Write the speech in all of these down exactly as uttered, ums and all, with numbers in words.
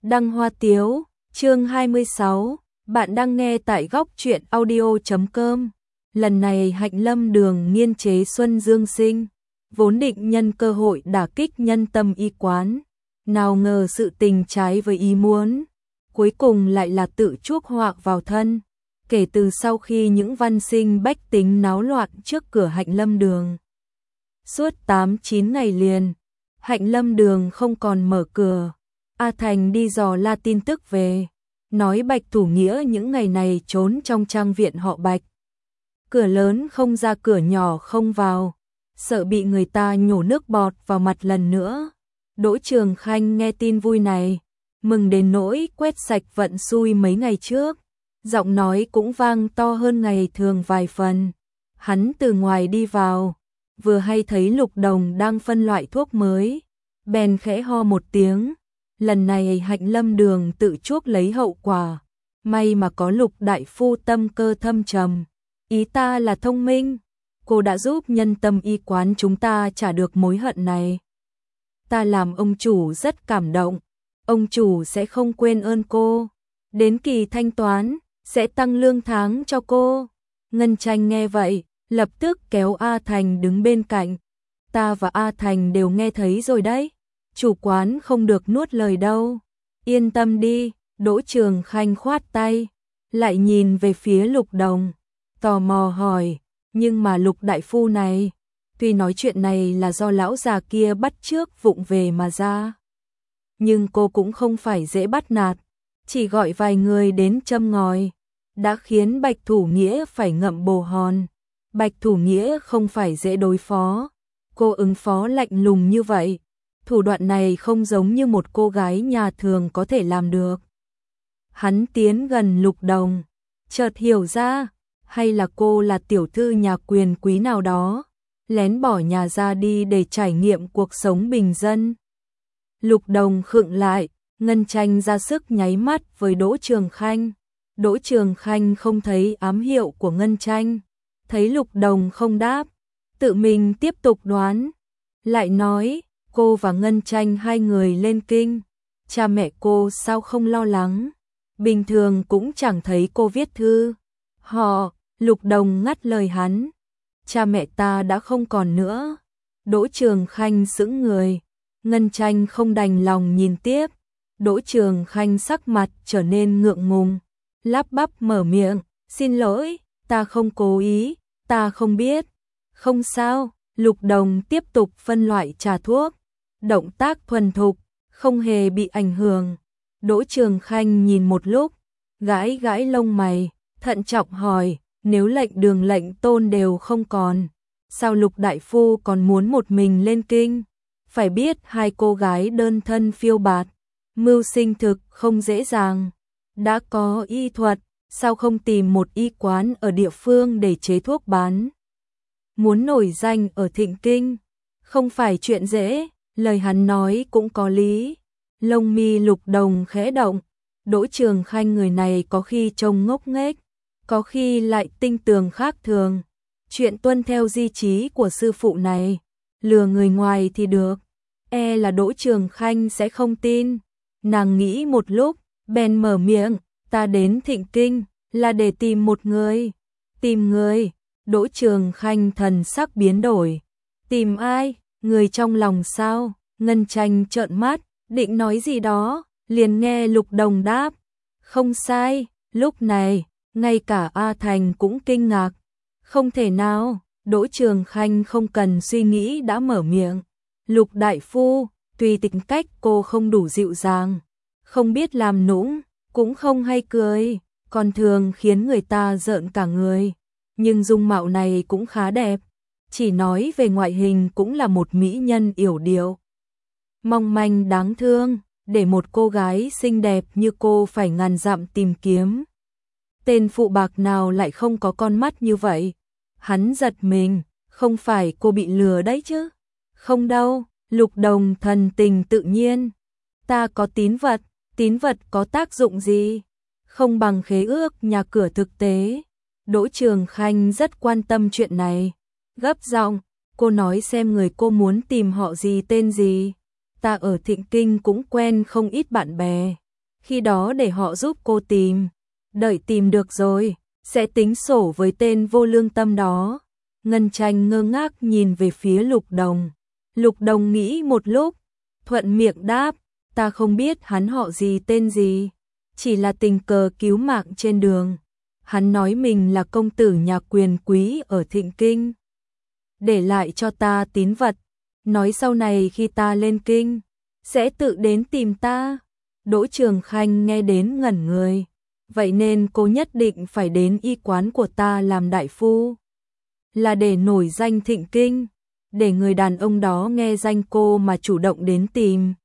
Đăng Hoa Tiếu, chương hai mươi sáu, bạn đang nghe tại góc truyện audio chấm com. Lần này Hạnh Lâm Đường nghiên chế Xuân Dương Sinh, vốn định nhân cơ hội đả kích nhân tâm y quán, nào ngờ sự tình trái với ý muốn, cuối cùng lại là tự chuốc họa vào thân. Kể từ sau khi những văn sinh bách tính náo loạn trước cửa Hạnh Lâm Đường, suốt tám chín ngày liền, Hạnh Lâm Đường không còn mở cửa. A Thành đi dò la tin tức về, nói Bạch Thủ Nghĩa những ngày này trốn trong trang viện họ Bạch. Cửa lớn không ra cửa nhỏ không vào, sợ bị người ta nhổ nước bọt vào mặt lần nữa. Đỗ Trường Khanh nghe tin vui này, mừng đến nỗi quét sạch vận xui mấy ngày trước, giọng nói cũng vang to hơn ngày thường vài phần. Hắn từ ngoài đi vào, vừa hay thấy Lục Đồng đang phân loại thuốc mới, bèn khẽ ho một tiếng. Lần này Hạnh Lâm Đường tự chuốc lấy hậu quả, may mà có Lục đại phu tâm cơ thâm trầm, ý ta là thông minh, cô đã giúp nhân tâm y quán chúng ta trả được mối hận này. Ta làm ông chủ rất cảm động, ông chủ sẽ không quên ơn cô, đến kỳ thanh toán sẽ tăng lương tháng cho cô. Ngân Tranh nghe vậy, lập tức kéo A Thành đứng bên cạnh. Ta và A Thành đều nghe thấy rồi đấy. Chủ quán không được nuốt lời đâu. Yên tâm đi, Đỗ Trường Khanh khoát tay, lại nhìn về phía Lục Đồng, tò mò hỏi, nhưng mà Lục đại phu này, tuy nói chuyện này là do lão già kia bắt chước vụng về mà ra, nhưng cô cũng không phải dễ bắt nạt, chỉ gọi vài người đến châm ngòi, đã khiến Bạch Thủ Nghĩa phải ngậm bồ hòn. Bạch Thủ Nghĩa không phải dễ đối phó, cô ứng phó lạnh lùng như vậy. Thủ đoạn này không giống như một cô gái nhà thường có thể làm được. Hắn tiến gần Lục Đồng, chợt hiểu ra, hay là cô là tiểu thư nhà quyền quý nào đó, lén bỏ nhà ra đi để trải nghiệm cuộc sống bình dân. Lục Đồng khựng lại, Ngân Tranh ra sức nháy mắt với Đỗ Trường Khanh. Đỗ Trường Khanh không thấy ám hiệu của Ngân Tranh, thấy Lục Đồng không đáp, tự mình tiếp tục đoán, lại nói, cô và Ngân Tranh hai người lên kinh, cha mẹ cô sao không lo lắng, bình thường cũng chẳng thấy cô viết thư. Họ, Lục Đồng ngắt lời hắn, cha mẹ ta đã không còn nữa. Đỗ Trường Khanh sững người, Ngân Tranh không đành lòng nhìn tiếp, Đỗ Trường Khanh sắc mặt trở nên ngượng ngùng, lắp bắp mở miệng, xin lỗi, ta không cố ý, ta không biết. Không sao, Lục Đồng tiếp tục phân loại trà thuốc, động tác thuần thục, không hề bị ảnh hưởng. Đỗ Trường Khanh nhìn một lúc, gãi gãi lông mày, thận trọng hỏi, nếu lệnh Đường lệnh Tôn đều không còn, sao Lục đại phu còn muốn một mình lên kinh? Phải biết hai cô gái đơn thân phiêu bạt, mưu sinh thực không dễ dàng, đã có y thuật, sao không tìm một y quán ở địa phương để chế thuốc bán? Muốn nổi danh ở Thịnh Kinh, không phải chuyện dễ. Lời hắn nói cũng có lý. Lông mi Lục Đồng khẽ động, Đỗ Trường Khanh người này có khi trông ngốc nghếch, có khi lại tinh tường khác thường. Chuyện tuân theo di chí của sư phụ này, lừa người ngoài thì được, e là Đỗ Trường Khanh sẽ không tin. Nàng nghĩ một lúc, bèn mở miệng, ta đến Thịnh Kinh là để tìm một người. Tìm người? Đỗ Trường Khanh thần sắc biến đổi. Tìm ai? Người trong lòng sao? Ngân Tranh trợn mắt, định nói gì đó, liền nghe Lục Đồng đáp, không sai. Lúc này, ngay cả A Thành cũng kinh ngạc. Không thể nào, Đỗ Trường Khanh không cần suy nghĩ đã mở miệng. Lục đại phu, tuy tính cách cô không đủ dịu dàng, không biết làm nũng, cũng không hay cười, còn thường khiến người ta rợn cả người, nhưng dung mạo này cũng khá đẹp. Chỉ nói về ngoại hình cũng là một mỹ nhân yểu điệu, mong manh đáng thương, để một cô gái xinh đẹp như cô phải ngàn dặm tìm kiếm. Tên phụ bạc nào lại không có con mắt như vậy? Hắn giật mình, không phải cô bị lừa đấy chứ? Không đâu, Lục Đồng thần tình tự nhiên. Ta có tín vật, tín vật có tác dụng gì? Không bằng khế ước nhà cửa thực tế. Đỗ Trường Khanh rất quan tâm chuyện này. Gấp giọng, cô nói xem người cô muốn tìm họ gì tên gì. Ta ở Thịnh Kinh cũng quen không ít bạn bè, khi đó để họ giúp cô tìm, đợi tìm được rồi, sẽ tính sổ với tên vô lương tâm đó. Ngân Tranh ngơ ngác nhìn về phía Lục Đồng. Lục Đồng nghĩ một lúc, thuận miệng đáp, ta không biết hắn họ gì tên gì, chỉ là tình cờ cứu mạng trên đường. Hắn nói mình là công tử nhà quyền quý ở Thịnh Kinh, để lại cho ta tín vật, nói sau này khi ta lên kinh, sẽ tự đến tìm ta. Đỗ Trường Khanh nghe đến ngẩn người, vậy nên cô nhất định phải đến y quán của ta làm đại phu, là để nổi danh Thịnh Kinh, để người đàn ông đó nghe danh cô mà chủ động đến tìm.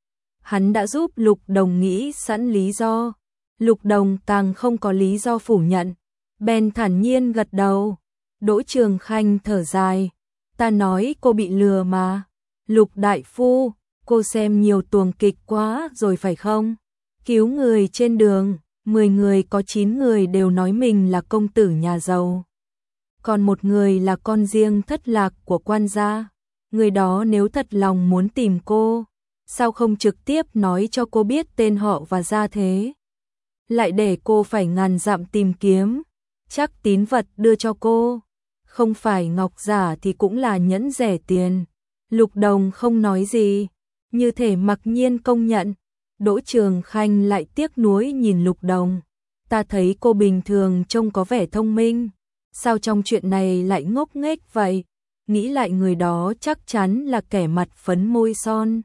Hắn đã giúp Lục Đồng nghĩ sẵn lý do, Lục Đồng càng không có lý do phủ nhận, bèn thản nhiên gật đầu. Đỗ Trường Khanh thở dài, ta nói cô bị lừa mà. Lục đại phu, cô xem nhiều tuồng kịch quá rồi phải không? Cứu người trên đường, mười người có chín người đều nói mình là công tử nhà giàu, còn một người là con riêng thất lạc của quan gia. Người đó nếu thật lòng muốn tìm cô, sao không trực tiếp nói cho cô biết tên họ và gia thế, lại để cô phải ngàn dặm tìm kiếm, chắc tín vật đưa cho cô, không phải ngọc giả thì cũng là nhẫn rẻ tiền. Lục Đồng không nói gì, như thể mặc nhiên công nhận. Đỗ Trường Khanh lại tiếc nuối nhìn Lục Đồng, ta thấy cô bình thường trông có vẻ thông minh, sao trong chuyện này lại ngốc nghếch vậy? Nghĩ lại người đó chắc chắn là kẻ mặt phấn môi son,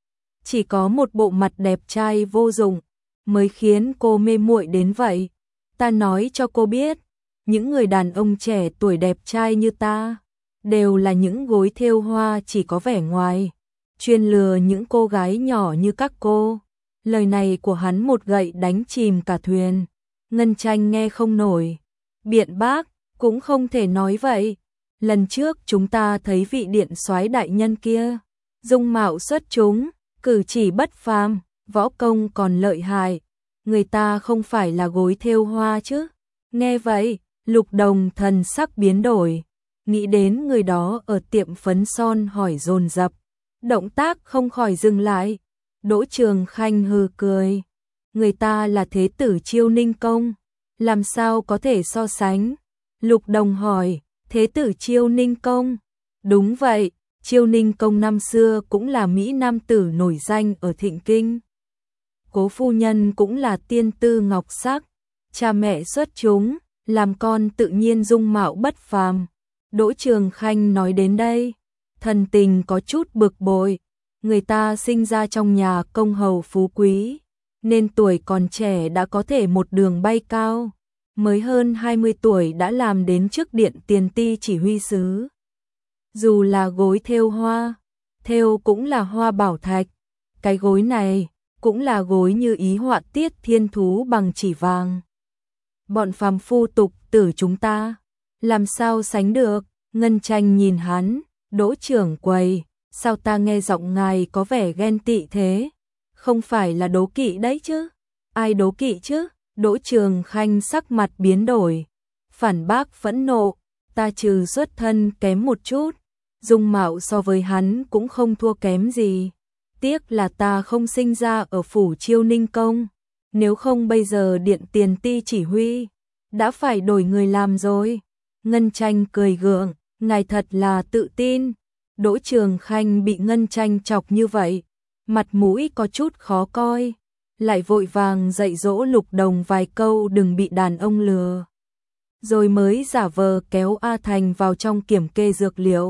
chỉ có một bộ mặt đẹp trai vô dụng mới khiến cô mê muội đến vậy. Ta nói cho cô biết, những người đàn ông trẻ tuổi đẹp trai như ta đều là những gối thêu hoa chỉ có vẻ ngoài, chuyên lừa những cô gái nhỏ như các cô. Lời này của hắn một gậy đánh chìm cả thuyền. Ngân Tranh nghe không nổi, biện bác, cũng không thể nói vậy. Lần trước chúng ta thấy vị điện soái đại nhân kia, dung mạo xuất chúng, cử chỉ bất phàm, võ công còn lợi hại, người ta không phải là gối thêu hoa chứ? Nghe vậy, Lục Đồng thần sắc biến đổi, nghĩ đến người đó ở tiệm phấn son hỏi dồn dập, động tác không khỏi dừng lại. Đỗ Trường Khanh hừ cười, người ta là thế tử Chiêu Ninh Công, làm sao có thể so sánh? Lục Đồng hỏi, thế tử Chiêu Ninh Công? Đúng vậy, Chiêu Ninh Công năm xưa cũng là mỹ nam tử nổi danh ở Thịnh Kinh. Cố phu nhân cũng là tiên tư ngọc sắc, cha mẹ xuất chúng, làm con tự nhiên dung mạo bất phàm. Đỗ Trường Khanh nói đến đây, thần tình có chút bực bội. Người ta sinh ra trong nhà công hầu phú quý, nên tuổi còn trẻ đã có thể một đường bay cao, mới hơn hai mươi tuổi đã làm đến chức điện tiền ti chỉ huy sứ. Dù là gối thêu hoa, thêu cũng là hoa bảo thạch, cái gối này cũng là gối như ý họa tiết thiên thú bằng chỉ vàng. Bọn phàm phu tục tử chúng ta, làm sao sánh được? Ngân Tranh nhìn hắn, Đỗ trưởng quầy, sao ta nghe giọng ngài có vẻ ghen tị thế? Không phải là đố kỵ đấy chứ? Ai đố kỵ chứ? Đỗ Trường Khanh sắc mặt biến đổi, phản bác phẫn nộ, ta trừ xuất thân kém một chút, dung mạo so với hắn cũng không thua kém gì. Tiếc là ta không sinh ra ở phủ Chiêu Ninh Công, nếu không bây giờ điện tiền ti chỉ huy đã phải đổi người làm rồi. Ngân Tranh cười gượng, ngài thật là tự tin. Đỗ Trường Khanh bị Ngân Tranh chọc như vậy, mặt mũi có chút khó coi, lại vội vàng dạy dỗ Lục Đồng vài câu đừng bị đàn ông lừa, rồi mới giả vờ kéo A Thành vào trong kiểm kê dược liệu.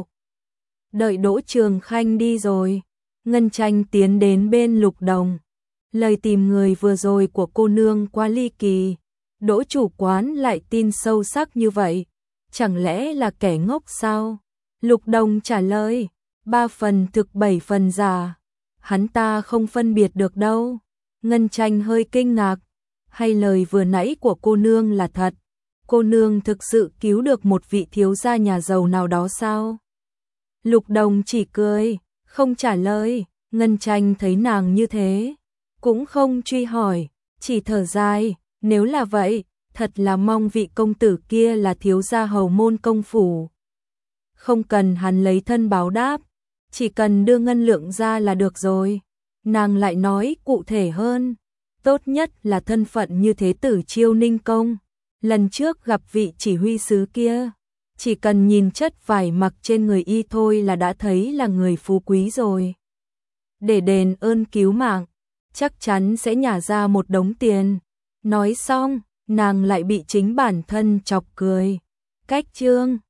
Đợi Đỗ Trường Khanh đi rồi, Ngân Tranh tiến đến bên Lục Đồng. Lời tìm người vừa rồi của cô nương quá ly kỳ, Đỗ chủ quán lại tin sâu sắc như vậy, chẳng lẽ là kẻ ngốc sao? Lục Đồng trả lời, ba phần thực bảy phần giả, hắn ta không phân biệt được đâu. Ngân Tranh hơi kinh ngạc, hay lời vừa nãy của cô nương là thật? Cô nương thực sự cứu được một vị thiếu gia nhà giàu nào đó sao? Lục Đồng chỉ cười, không trả lời. Ngân Tranh thấy nàng như thế, cũng không truy hỏi, chỉ thở dài, nếu là vậy, thật là mong vị công tử kia là thiếu gia hầu môn công phủ. Không cần hắn lấy thân báo đáp, chỉ cần đưa ngân lượng ra là được rồi. Nàng lại nói cụ thể hơn, tốt nhất là thân phận như thế tử Chiêu Ninh công. Lần trước gặp vị chỉ huy sứ kia, chỉ cần nhìn chất vải mặc trên người y thôi là đã thấy là người phú quý rồi. Để đền ơn cứu mạng, chắc chắn sẽ nhả ra một đống tiền. Nói xong, nàng lại bị chính bản thân chọc cười. Cách chương